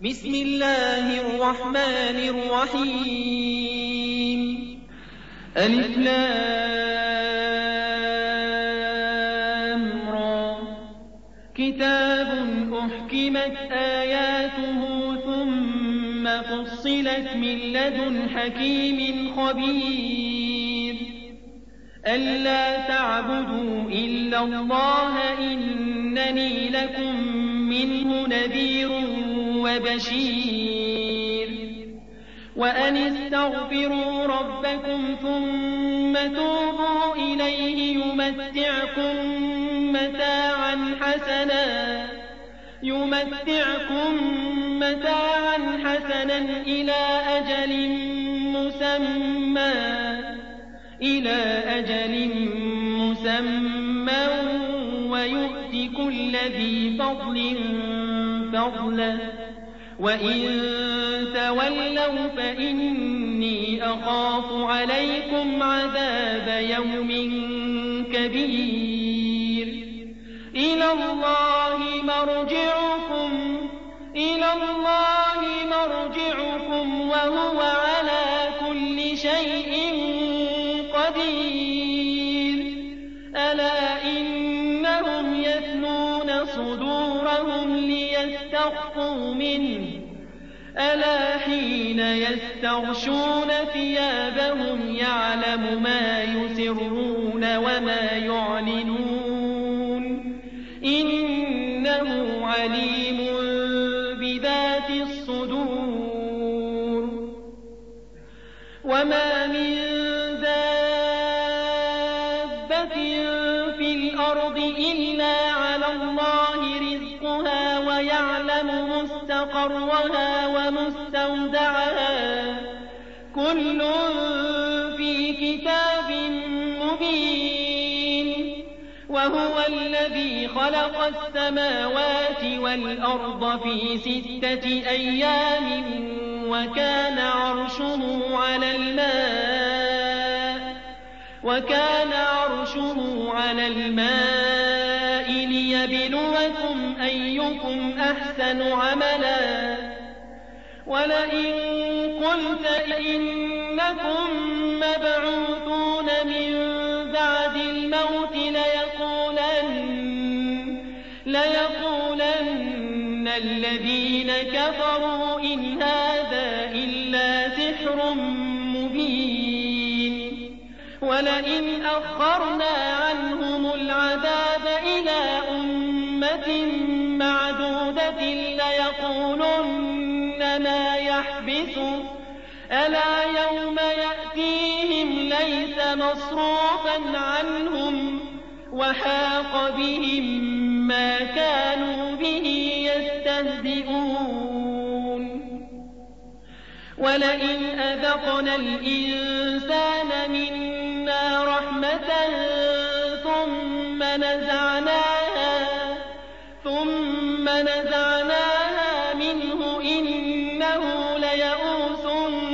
بسم الله الرحمن الرحيم ألف لام را كتاب أحكمت آياته ثم فصلت من لدن حكيم خبير ألا تعبدوا إلا الله إنني لكم منه نذير وبشير وأن استغفروا ربكم ثم توبوا إليه يمتعكم متاعا حسنا إلى أجل مسمى ويؤت كل ذي فضل فضله وإن تولوا فإني أخاف عليكم عذاب يوم كبير إلى الله مرجعكم وهو على كل شيء قدير ألا إنهم يثنون صدورهم ليستخفوا منه ألا حين يستغشون ثيابهم يعلم ما يسرون وما يعلنون إنه عليم بذات الصدور وما من دابة في الأرض إلا على الله رزقها ويعلم مستقرها ومستودعها كل في كتاب مبين وهو الذي خلق السماوات والأرض في 6 أيام وكان عرشه على الماء ليبلوكم أيكم أحسن عملا ولئن قلت إنكم مبعوثون من بعد الموت ليقولن الذين كفروا إن هذا إلا سحر مبين ولئن أخرنا عنهم العذاب إلى أمة معدودة ليقولن ما يحبسه ألا يوم يأتيهم ليس مصروفا عنهم وحاق بهم ما كانوا به يستهزئون ولئن أذقنا الإنسان منا رحمة ثم نزعناها منه إنه ليئوس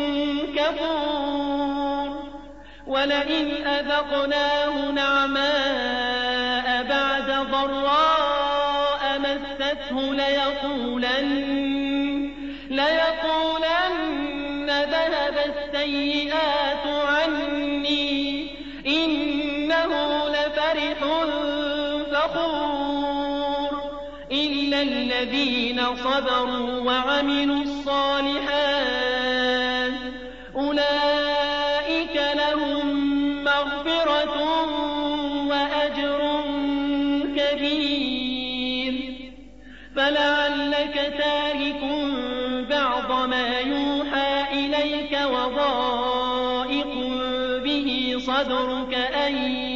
كفور ولئن أذقناه نعماء بعد ضراء مسته ليقولن ذهب السيئات عني إنه لفرح فخور إلا الذين صبروا وعملوا الصالحات أولئك لهم مغفرة وأجر كبير فلعلك تارك بعض ما يوحى إليك وضائق به صدرك أن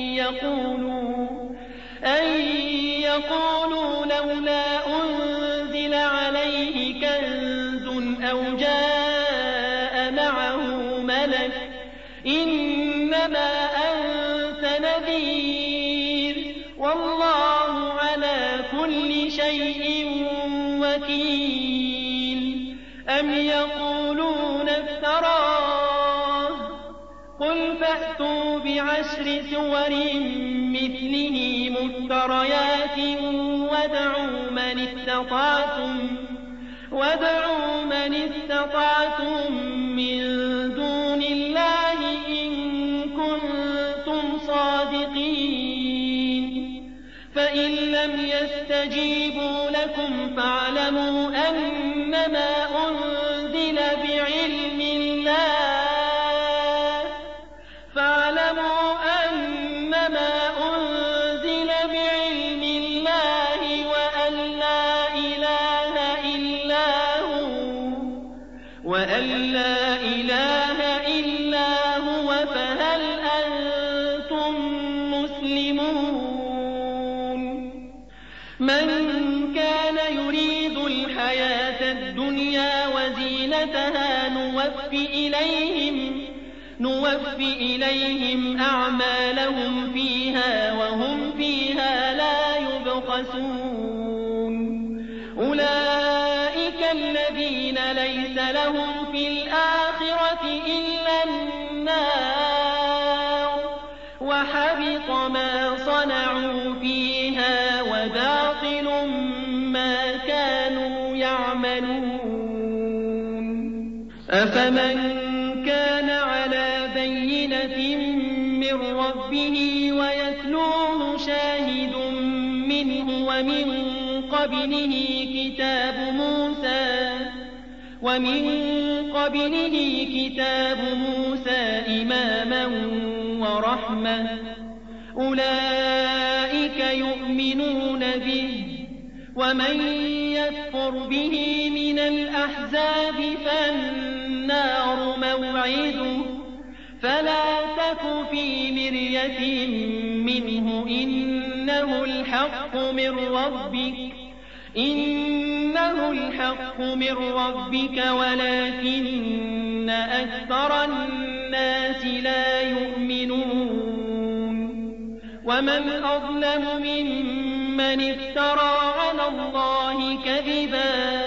يقولوا لولا أنزل عليه كنز أو جاء معه ملك إنما أنت نذير والله على كل شيء وكيل أم يقولون افتراه قل فأتوا ب10 سور مثله مفتريات وادعوا من استطعتم من دون الله إن كنتم صادقين فإن لم يستجيبوا لكم فاعلموا أنما أنزل بعلم الله وأن لا إله إلا هو فهل أنتم مسلمون من كان يريد الحياة الدنيا وزينتها نوفي إليهم أعمالهم فيها وهم فيها لا يبخسون أولئك الذين ليس لهم في الآخرة إلا النار وحبط ما صنعوا فيها وباطل ما كانوا يعملون أفمن كان على بينة من ربه ويتلوه شاهد منه ومن قبله كتاب موسى إماما ورحمة أولئك يؤمنون به ومن يكفر به من الأحزاب فالنار موعده فلا تك في مرية منه إنه الحق من ربك ولكن أكثر الناس لا يؤمنون ومن أظلم ممن افترى على الله كذبا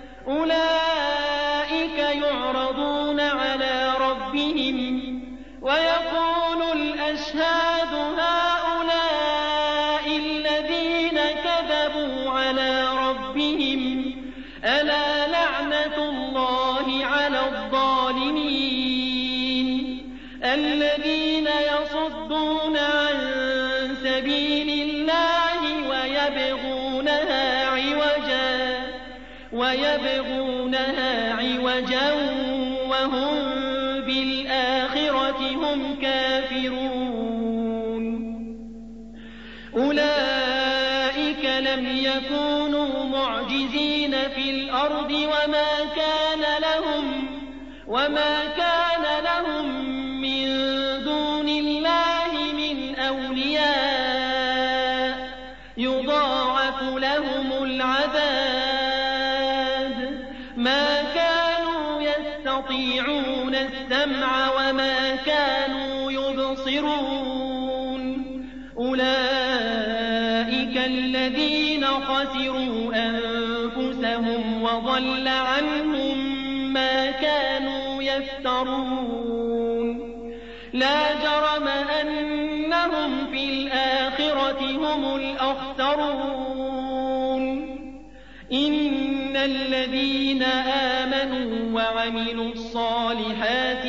أولئك يعرضون على ربهم ويقول الأشهاد هؤلاء الذين كذبوا على ربهم ألا لعنة الله على الظالمين الذين يصدون عن سبيل الله ويبغونها عوجا وهم بالآخرة هم كافرون أولئك لم يكونوا معجزين في الأرض وما كان لهم من دون الله من أولياء يضاعف لهم العذاب ما كانوا يستطيعون السمع وما كانوا يبصرون أولئك الذين خسروا أنفسهم وضل عنهم ما كانوا يفترون لا جرم أنهم في الآخرة هم الأخسرون إن الذين آمنوا وعملوا الصالحات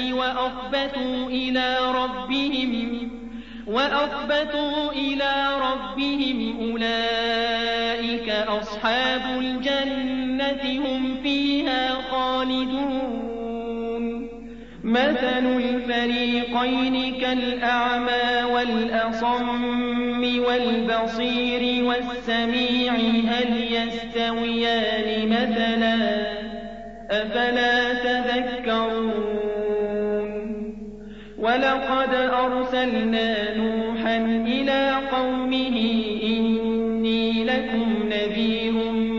وأخبتوا إلى ربهم أولئك أصحاب الجنة هم فيها خالدون مثل الفريقين كالأعمى والأصم والبصير والسميع هل يستويان مثلا أفلا تذكرون ولقد أرسلنا نوحا إلى قومه إني لكم نذير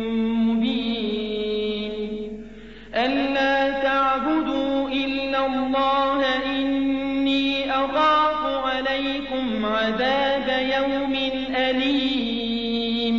مبين ألا تعبدوا إلا الله إني أخاف عليكم عذاب يوم أليم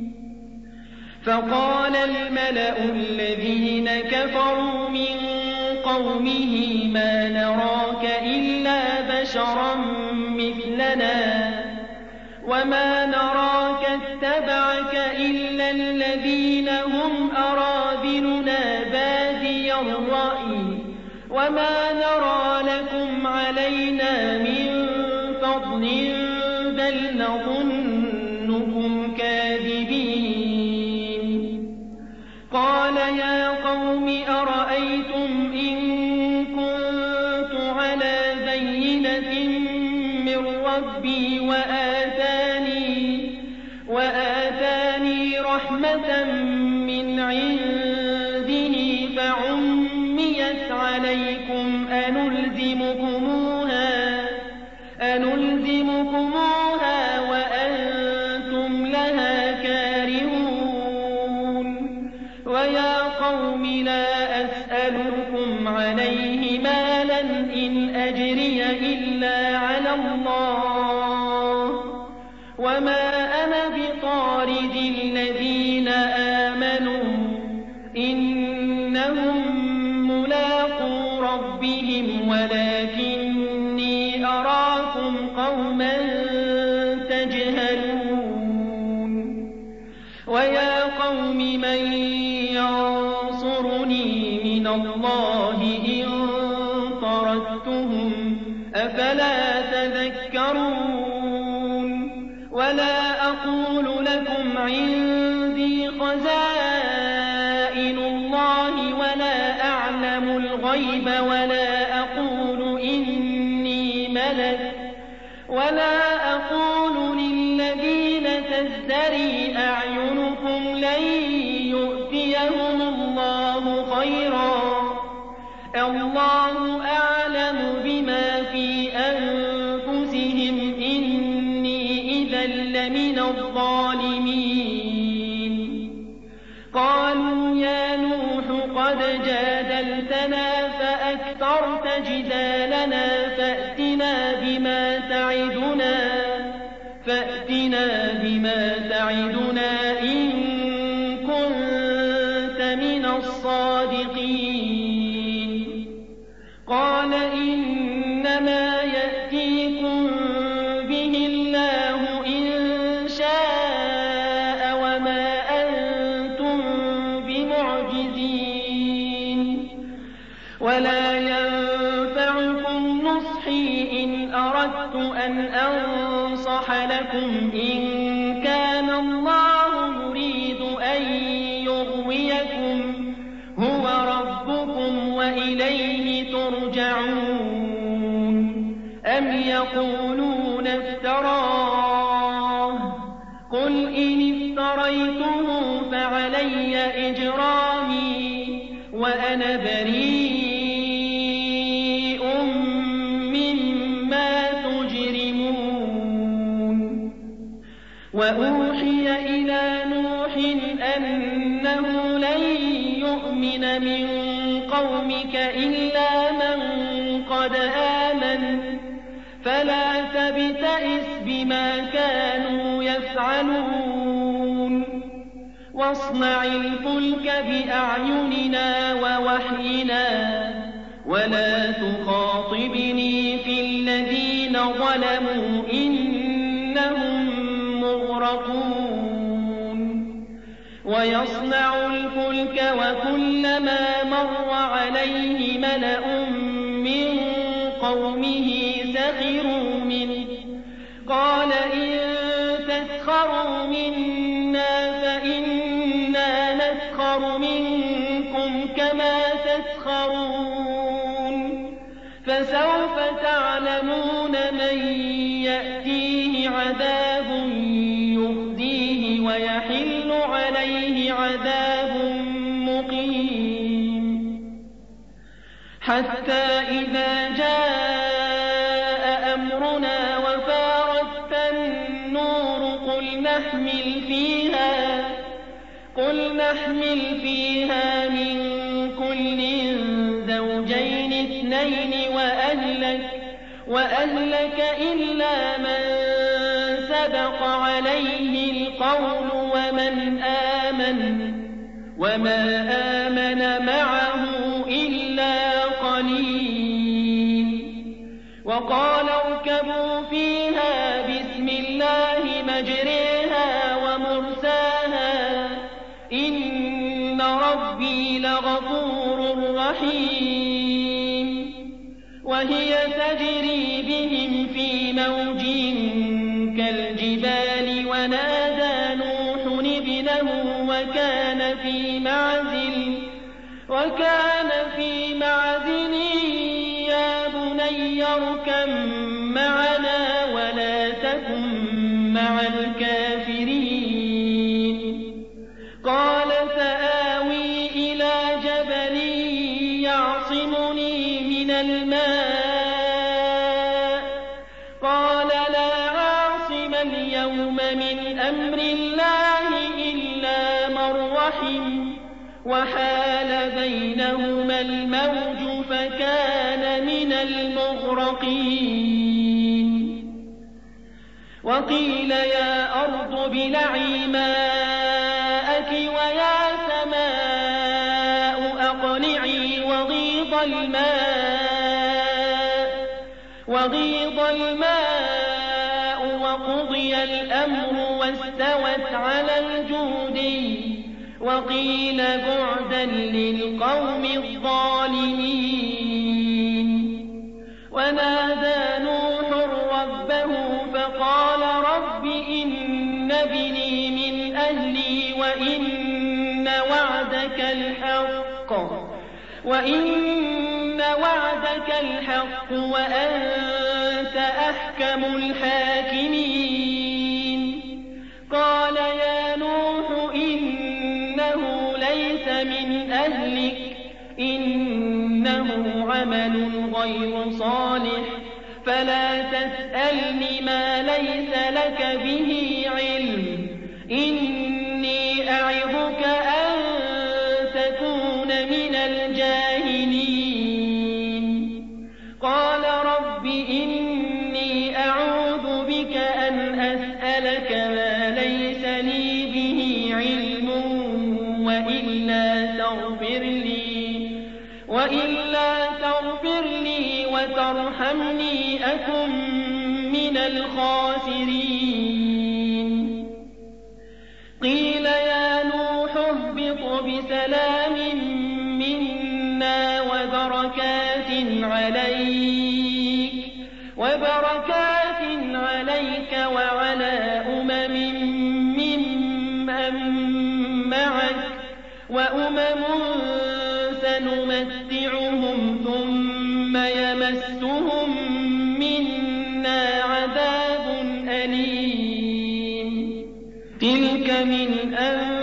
فقال الملأ الذين كفروا من قومه ما نراك إلا بشرا مثلنا وما نراك اتبعك إلا الذين هم أراذلنا بادي الرأي وما نرى لكم علينا من فضل بل نظنكم كاذبين قال يا قوم أرأيتم إن كنت على بينة من ربي وآتاني رحمة من عنده فعميت عليكم أنلزمكموها وأنتم لها كارهون ويا قوم لا أسألكم عليه مالا إن أجري إلا على الله وما أنا بطارد الذين آمنوا إنهم ملاقو ربهم ولكني أراكم قوما تجهلون ويا قوم من ينصرني من الله إن طردتهم أفلا تذكرون ولا أقول لكم عندي خزائن الله ولا أعلم الغيب ولا أقول إني ملك ولا أقول للذين تزدري أعينكم لن يؤتيهم الله خيرا الله أعلم بما في أنفسهم إني إذا لمن الظالمين قالوا يا نوح قد جادلتنا فأكثرت جدالنا فأتنا بما تعدنا إن كنت من الصادقين قال إنما يأتيكم به الله إن شاء وما أنتم بمعجزين ولا ينفعكم نصحي إن أردت أن أنصح لكم إن كان الله يريد أن يغويكم هو ربكم وإليه ترجعون أم يقولون افتراه قل إن افتريته فعلي إجرامي وأنا بريء مما تجرمون وأوحي إلى نوح أنه لن يؤمن من قومك إلا من قد آمن فلا تبتئس بما كانوا يفعلون واصنع الفلك بأعيننا ووحينا ولا تخاطبني في الذين ظلموا إنهم مغرقون ويصنع الفلك وكلما مر عليه ملأ من قومه سخروا منه قال إن تسخروا منا فإنا نسخر منكم كما تسخرون فسوف تعلمون من يأتيه عذاب يخزيه ويحل عليه عذاب مقيم حتى إذا جاء أمرنا وفارت النور قل نحمل فيها من كل زوجين اثنين وأهلك إلا من سبق عليه القول وما آمن معه إلا قليل وقال اركبوا فيها بسم الله مجريها ومرساها إن ربي لغفور الرحيم وهي تجري بهم في موج كالجبال ونادى نوح ابنه وكان في معزل يا بني اركب معنا ولا تكن مع الكافرين قال سآوي إلى جبل يعصمني من الماء قال لا عاصم اليوم من أمر الله إلا من رحم وحال بينهما الموج فكان من المغرقين وقيل يا أرض ابلعي ماءك ويا سماء أقلعي وغيض الماء وقضي الأمر واستوت على الجودي وقيل بعدا للقوم الظالمين ونادى نوح ربه فقال رب إن ابني من أهلي وإن وعدك الحق وأنت أحكم الحاكمين قال يا نوح إنه ليس من أهلك إنه عمل غير صالح فلا تسألني ما ليس لك به علم إني أعظك أن تكون من الجاهلين قال رب إني أعوذ بك أن أسألك ما ليس لي به علم وإلا تغفر لي وترحمني أكن من الخاسرين قيل يا نوح اهبط بسلام منا وبركات عليك وعلى أمم ممن معك وأمم سنمتعهم ثم يمسهم منا عذاب أليم تلك من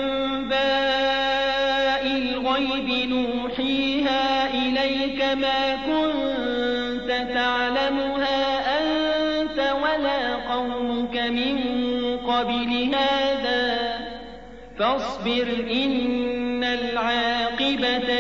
أنباء الغيب نوحيها إليك ما كنت تعلمها أنت ولا قومك من قبل هذا فاصبر إن العاقبة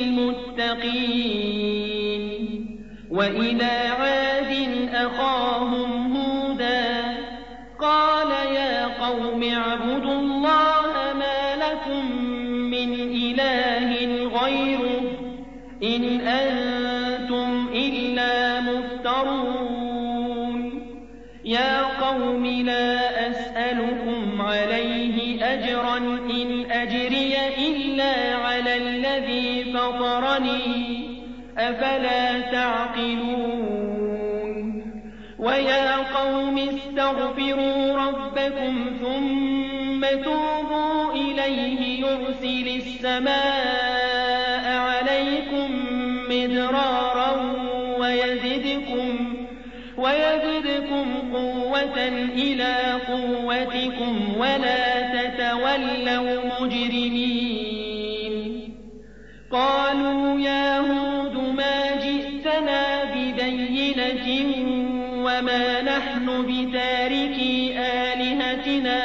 للمتقين وإلى عاد أخاهم هودا قال يا قوم اعبدوا الله ما لكم من إله غيره إن أنتم إلا مفترون يا قوم لا أسألكم عليه أجرا إن أجري إلا على الذي فطرني أفلا تعقلون ويا قوم استغفروا ربكم ثم توبوا إليه يرسل السماء عليكم مدرارا ويزدكم قوة إلى قوتكم ولا تتولوا مجرمين قالوا يا هود ما جئتنا ببينة وما نحن بتاركي آلهتنا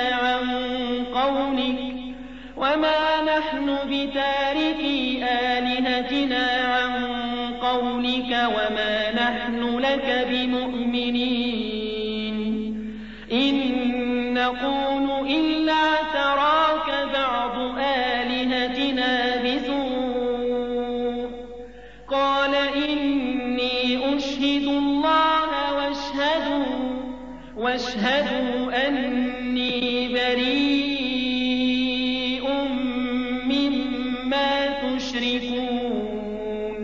عن قولك وما نحن لك بمؤمنين إن نقول إلا تراك بعض آلهتنا بسوء قال إني أشهد الله واشهدوا أني بريء مما تشركون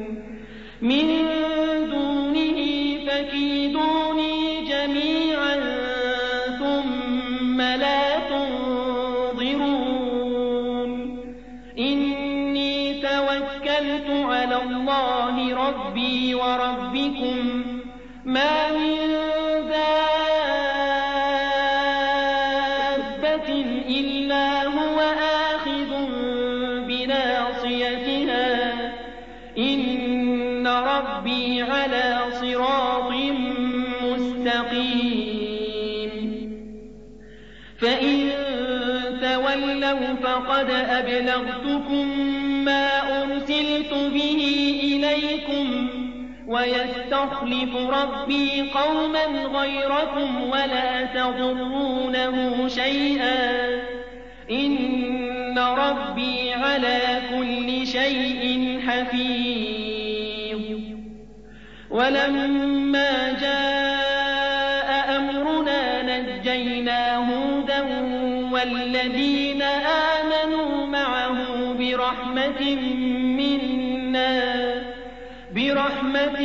توكلت على الله ربي وربكم ما من دابة إلا هو آخذ بناصيتها إن ربي على صراط مستقيم فإن تولوا فقد أبلغتكم ما أرسلت به إليكم ويستخلف ربي قوما غيركم ولا تضرونه شيئا إن ربي على كل شيء حفيظ ولما جاء أمرنا نجينا هودا والذين آمنوا معه برحمة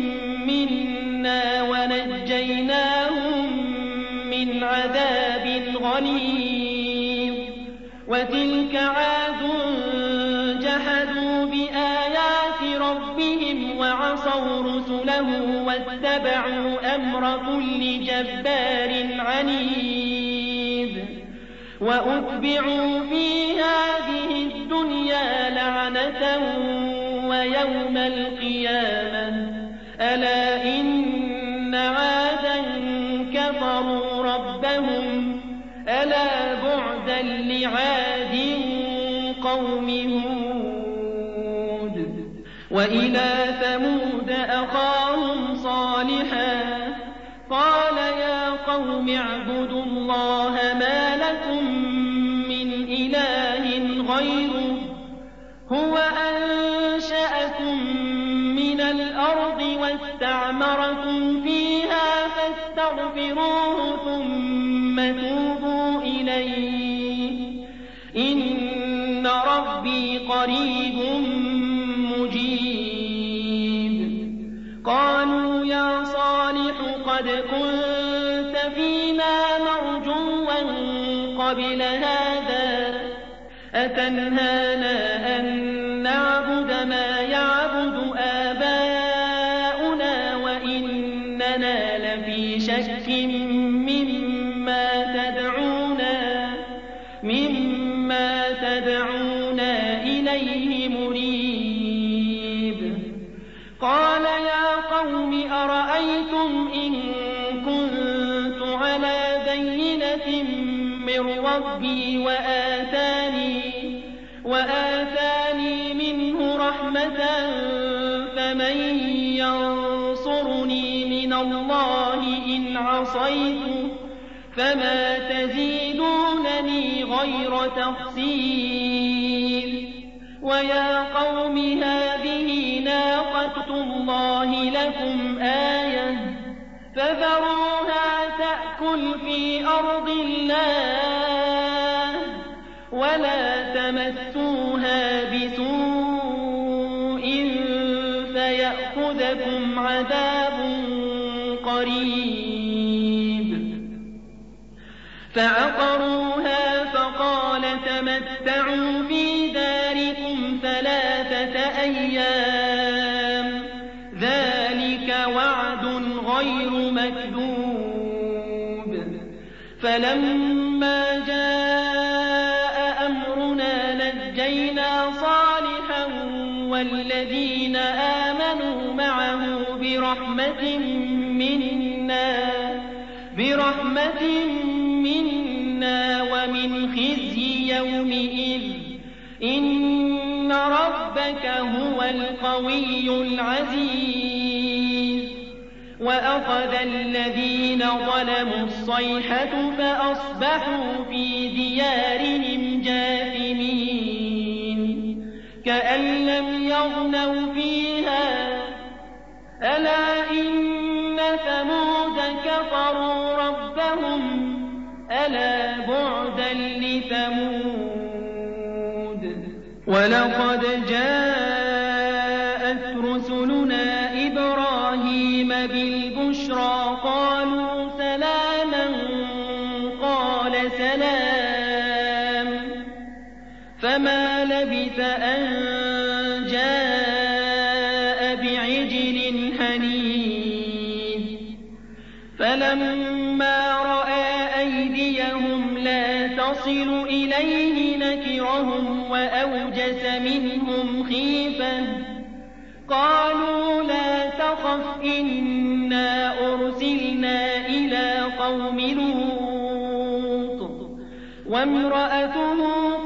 منا ونجيناهم من عذاب غليظ وتلك عاد جحدوا بآيات ربهم وعصوا رسله واتبعوا أمر كل جبار عنيد وأتبعوا في هذه الدنيا لعنة ويوم القيامة ألا إن عادا كفروا ربهم ألا بعدا لعاد قوم هود وإلى ثمود أخاهم صالحا قال يا قوم اعبدوا الله ما لكم من إله غيره هو أنشأكم من الأرض واستعمركم فيها فاستغفروه ثم توبوا إليه إن ربي قريب مجيب قالوا يا صالح قد كنت فينا مرجوا قبل هذا أتنهانا أن نعبد ما يعبد آباؤنا وإننا لفي شك مما تدعونا إليه مريب قال يا قوم أرأيتم إن كنت على بينة من ربي وآتاني منه رحمة فمن ينصرني من الله إن عصيته فما تزيدونني غير تخسير ويا قوم هذه ناقة الله لكم آية فذروها تأكل في أرض الله ولا تمسوها بسوء فيأخذكم عذاب قريب فعقروها فقال تمتعوا في داركم 3 أيام ذلك وعد غير مكذوب فلما جاء أمرنا نجينا صالحا والذين آمنوا معه برحمة منا ومن خزي يومئذ إن ربك هو القوي العزيز وأخذ الذين ظلموا الصيحة فأصبحوا في ديارهم جاثمين كأن لم يغنوا فيها ألا إن ثمود كفروا ربهم ألا بعدا لثمود ولقد جاءت رسلنا إبراهيم بالبشرى قالوا سلاما قال سلام فما لبث أن جاء فلما رأى أيديهم لا تصل إليه نكرهم وأوجس منهم خيفة قالوا لا تخف إنا أرسلنا إلى قوم لوط وامرأته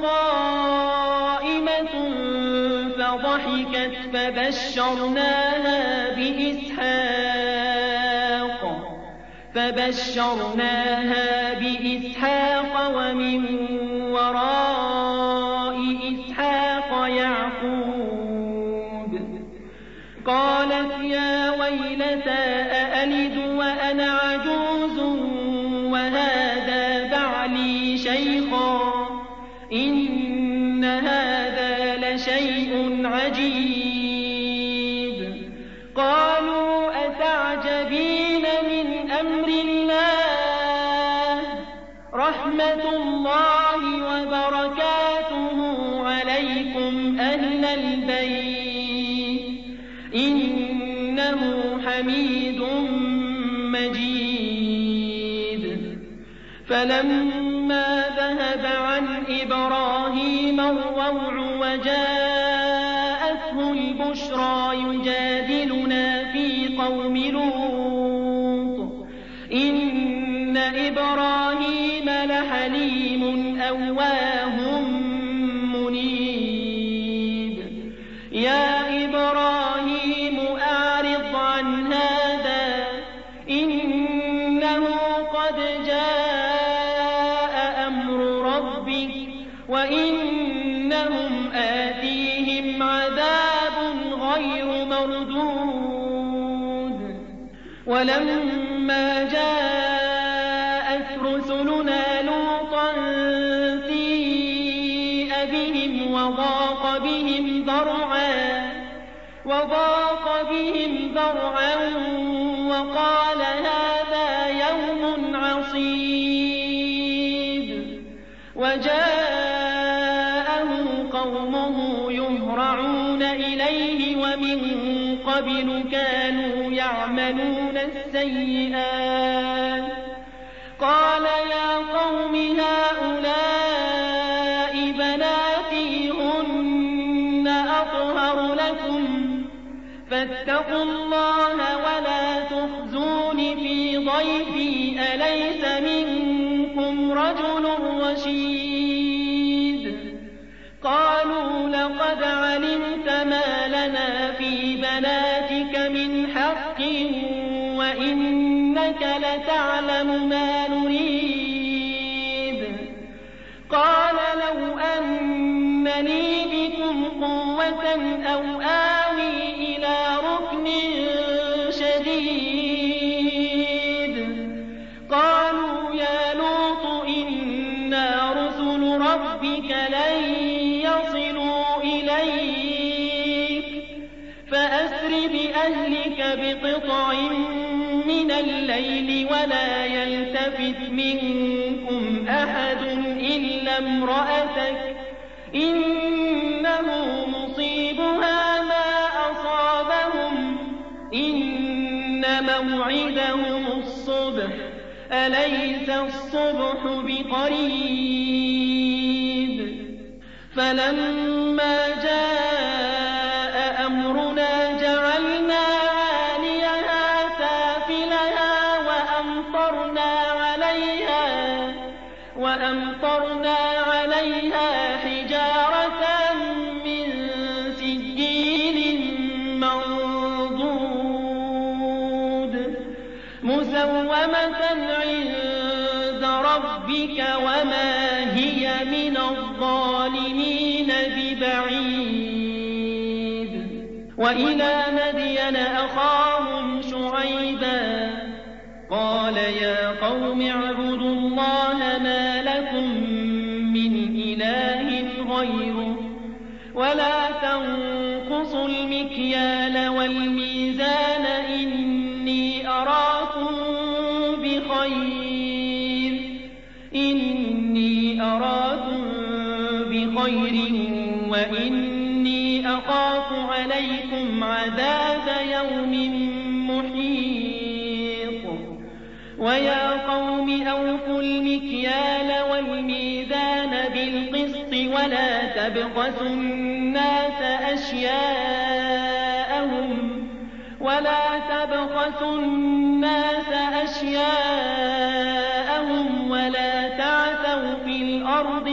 قائمة فضحكت فبشرناها بإسحاق ومن وراء إسحاق يعقوب قالت يا ويلتى أألد وأنا عجوز وهذا بعلي شيخا إن هذا لشيء عجيب قالوا أتعجبين من أمر الله رحمة الله وبركاته عليكم أهل البيت إنه حميد مجيد فلما ذهب عن إبراهيم الروع وجاءته البشرى يجادلنا في قوم لوط إن إبراهيم لحليم أواه منيب يا إبراهيم أعرض عن هذا إنه قد جاء أمر ربك وإنهم آتيهم عذاب غير مردود ولما جاءت رسلنا لوطا سيء بهم وضاق بهم ذرعا وقال هذا يوم عصيب وجاءه قومه يهرعون إليه ومن قبل كانوا يعملون السيئات قال يا قوم هؤلاء بناتي هن أطهر لكم فاتقوا الله ولا تخزون في ضيفي أليس منكم رجل رشيد قالوا لقد علمت ما لنا في بناتك من حق وإنك لتعلم ما نريد قال لو أن لي بكم قوة أو آوي إلى ركن شديد قالوا يا لوط إنا رسل ربك لن يصلوا إليك فأسر بأهلك بقطع من الليل ولا يلتفت منكم أحد إلا امرأتك إنه مصيبها ما أصابهم إن موعدهم الصبح أليس الصبح بقريب فلما جاء أمرنا جعلنا عاليها سافلها وأمطرنا عليها حجارة من سجيل منضود مسومة عند ربك وما هي من الظالمين ببعيد وإلى مدين أخاهم شعيبا قال يا قوم اعبدوا الله ما لكم من إله غيره ولا تنقصوا المكيال والميزان إني أراكم بخير وإني أخاف عليكم عذاب يوم محيط ويا قوم أوفوا المكيال والميزان بالقسط ولا تبخسوا الناس أشياءهم ولا تعثوا في الأرض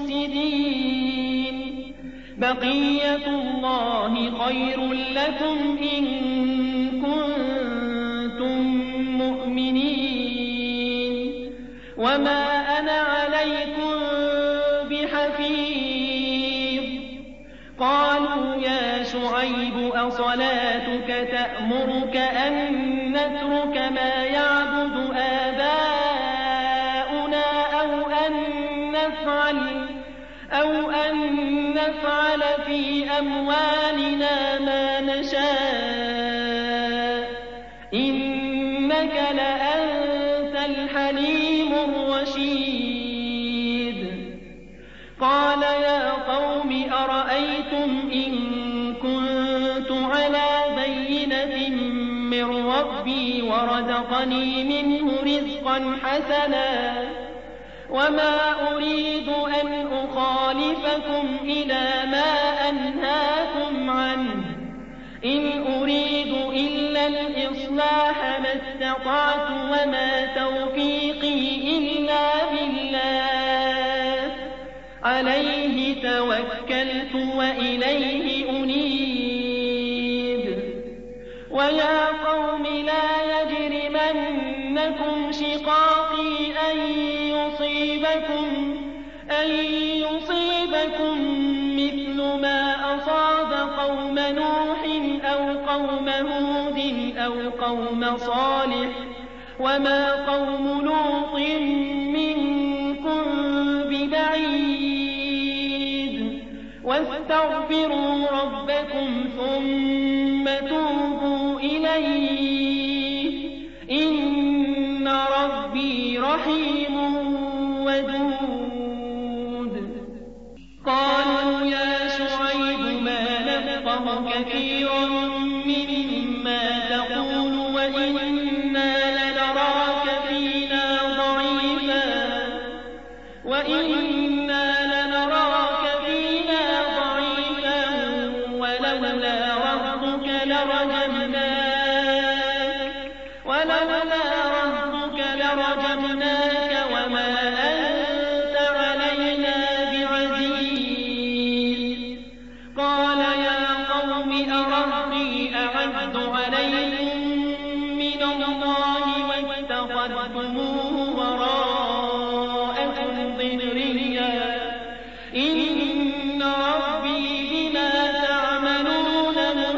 مفسدين بقية الله خير لكم إن كنتم مؤمنين وما أنا عليكم بحفيظ قالوا يا شعيب أصلاتك تأمرك أن نترك ما يعبد آباؤنا أو أن نفعل في أموالنا ما نشاء إنك لأنت الحليم الرشيد قال يا قوم أرأيتم إن كنت على بينة من ربي ورزقني منه رزقا حسنا وما أريد أن أخالفكم إلى ما أنهاكم عنه إن أريد إلا الإصلاح ما استطعت وما توفيقي إلا بالله عليه توكلت وإليه أنيب ويا قوم لا يجرمنكم شقاقي أن يصيبكم مثل ما أصاب قوم نوح أو قوم هود أو قوم صالح وما قوم لوط منكم ببعيد واستغفروا ربكم ثم توبوا إليه إن ربي رحيم ودود قالوا يا شعيب ما نفقه كثيرا مما تقول وإنا لنراك فينا ضعيفا ولولا رهطك لرجمناك وما أنت علينا بعزيز قال يا قوم أرهطي أعز عليكم من الله واتخذتموه وراءكم ظهريا إن ربي بما تعملون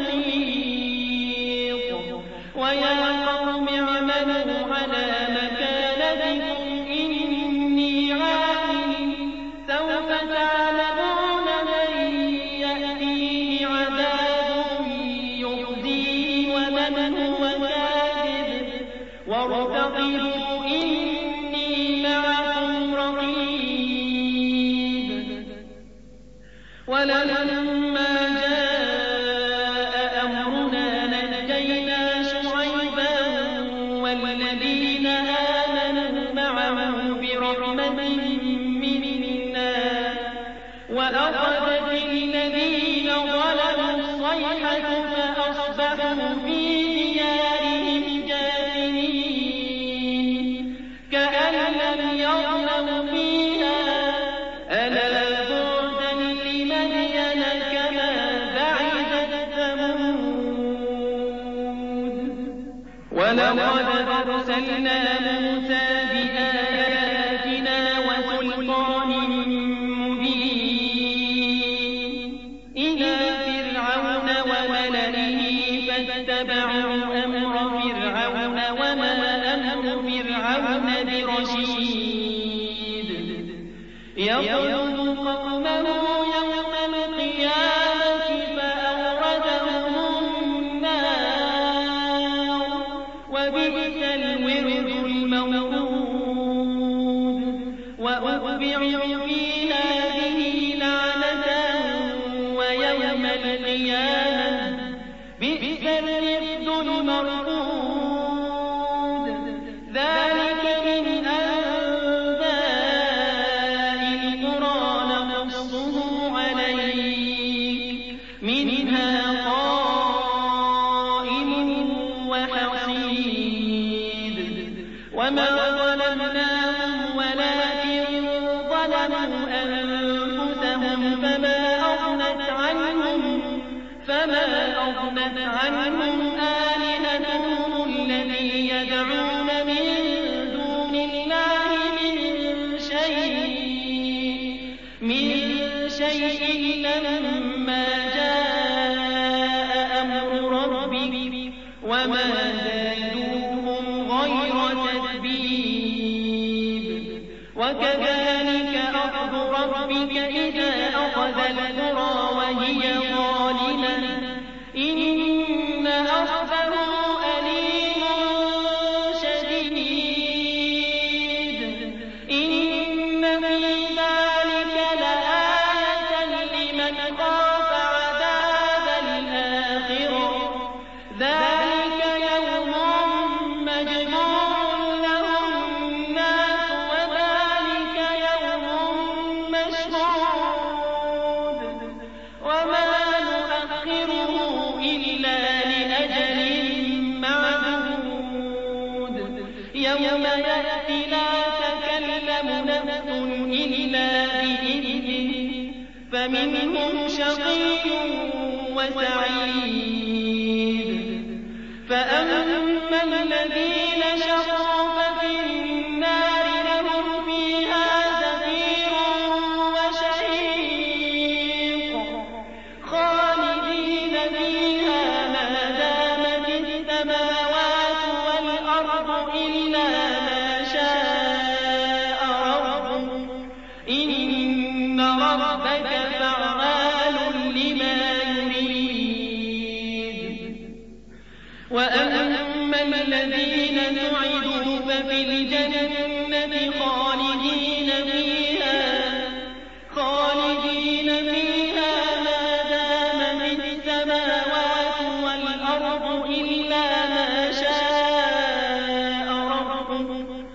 محيط ويا قوم اعملوا على مكانتكم إني عامل سوف تعلمون من يأتيه عذاب يخزيه ومن هو كاذب وارتقبوا إني معكم رقيب ولما جاء أمرنا نجينا شعيبا والذين آمنوا معه برحمة منا وأخذت الذين ظلموا الصيحة فأصبحوا في ديارهم جاثمين كأن لم يغنوا فيها ألا بعدا لمدين كما بعدت ثمود ولقد أرسلنا موسى بآياتنا وسلطان مبين إلى فرعون وملئه فاتبعوا أمر فرعون وما أمر فرعون برشيد يقتل قومه يوم القيامة فأوردهم النار وبئس الورد المورود وأتبعوا في هذه لعنة ويوم القيامة بئس الرفد المرفود ذلك عنهم آلهتهم الذي يدعون من دون الله من شيء لما جاء أمر ربك وما زادوهم غير تتبيب وكذلك أخذ ربك إذا أخذ القرى وهي ظالمة إن أخذه أليم شديد إن في ذلك لآية لمن خاف عذاب الآخرة ذلك يوم مجموع له الناس وذلك يوم مشهود وما نؤخره إلا لأجل معدود يوم يأتي لا تكلم نفس إلا بإذنه فمنهم شقي وسعيد فأما الذين شقوا ففي النار لهم فيها زفير وشهيق خالدين فيها ما دامت السماوات والأرض إلا ما شاء ربك إن ربك فعال لما يريد وأما الذين سعدوا ففي الجنة خالدين فيها ما دامت السماوات والأرض إلا ما شاء ربك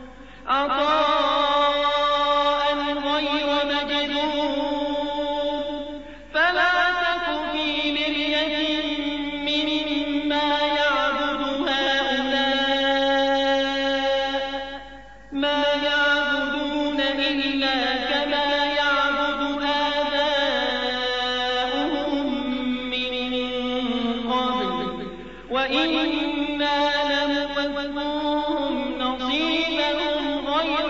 عطاء غير مجدود فلا تك في مرية مما يعبد هؤلاء ما يعبدون إلا كما يعبد آباؤهم من قبل وإنا لموفوهم نصيبهم غير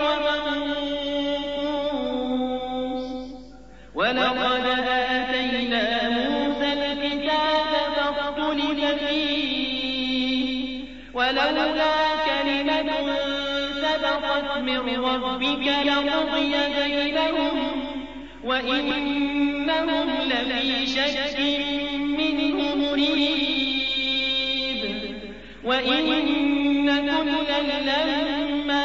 منقوص ولقد آتينا موسى الكتاب فاختلف فيه ولولا كلمة سبقت من ربك لقضي بينهم وإنهم لفي شك منه مريب وإن كلا لما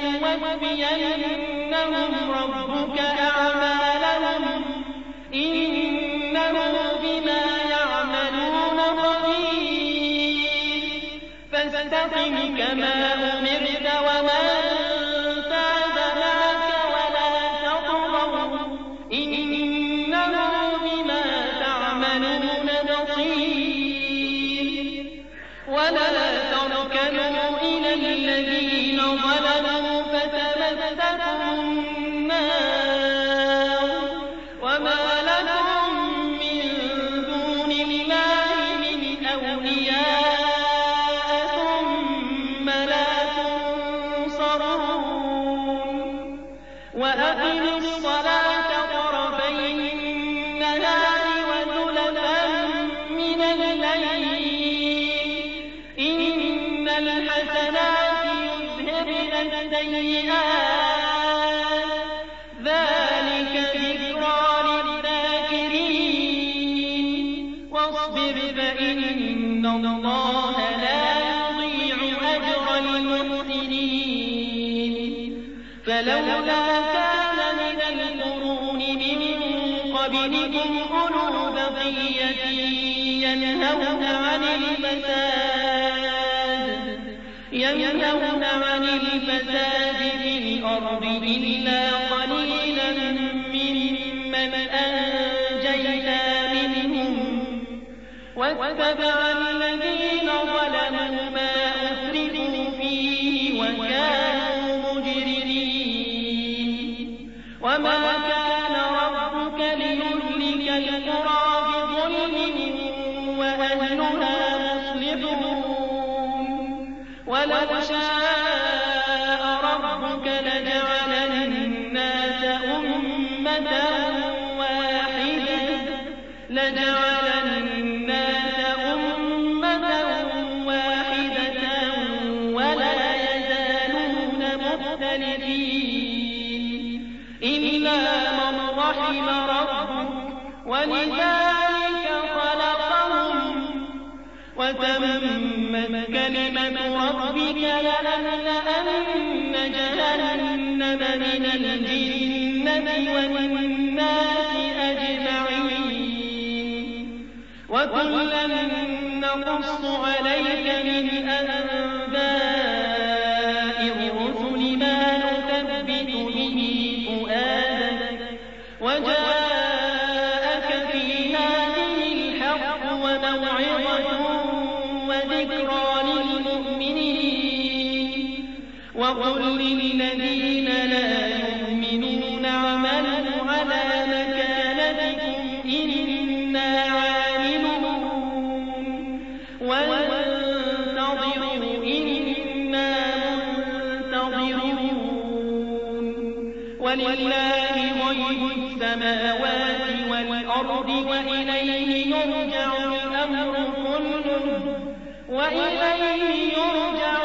ليوفينهم ربك أعمالهم إنه بما يعملون خبير فاستقم كما أمرت ومن تاب معك ولا تطغوا إنه بما تعملون بصير ولا تركنوا إلى الذين ظلموا فتمسكوا النار وما لكم من دون الله من أولياء ثم لا تنصرون وأقموا الصلاة طرفي النهار وزلفا من الليل إن الحسنات يذهبن السيئات ذلك ذكرى للذاكرين واصبر فإن الله لا يضيع أجر المحسنين فلولا كان من القرون من قبلكم أولو بقية ينهون عن الفساد في الأرض إلا قليلا ممن أنجينا منهم واتبع الذين ظلموا ما أسرفوا فيه وكانوا مجرمين وما كان ربك ليهلك القرى بظلم وأهلها ولو شاء ربك لجعل الناس أمة واحدة ولا يزالون مختلفين إلا من رحم ربك ولذلك خلقهم وتمت كلمة ربك لأملأن جهنم من الجنة والناس أجمعين وكلا نقص عليك من أنباء الرسل ما نثبت به فؤادك وجاءك في هذه الحق وموعظة وذكرى للمؤمنين وقل للذين لا يؤمنون اعملوا على مكانتكم إنا عاملون وانتظروا إنا منتظرون ولله غيب السماوات والأرض وإليه يرجع الأمر كله وإليه يرجع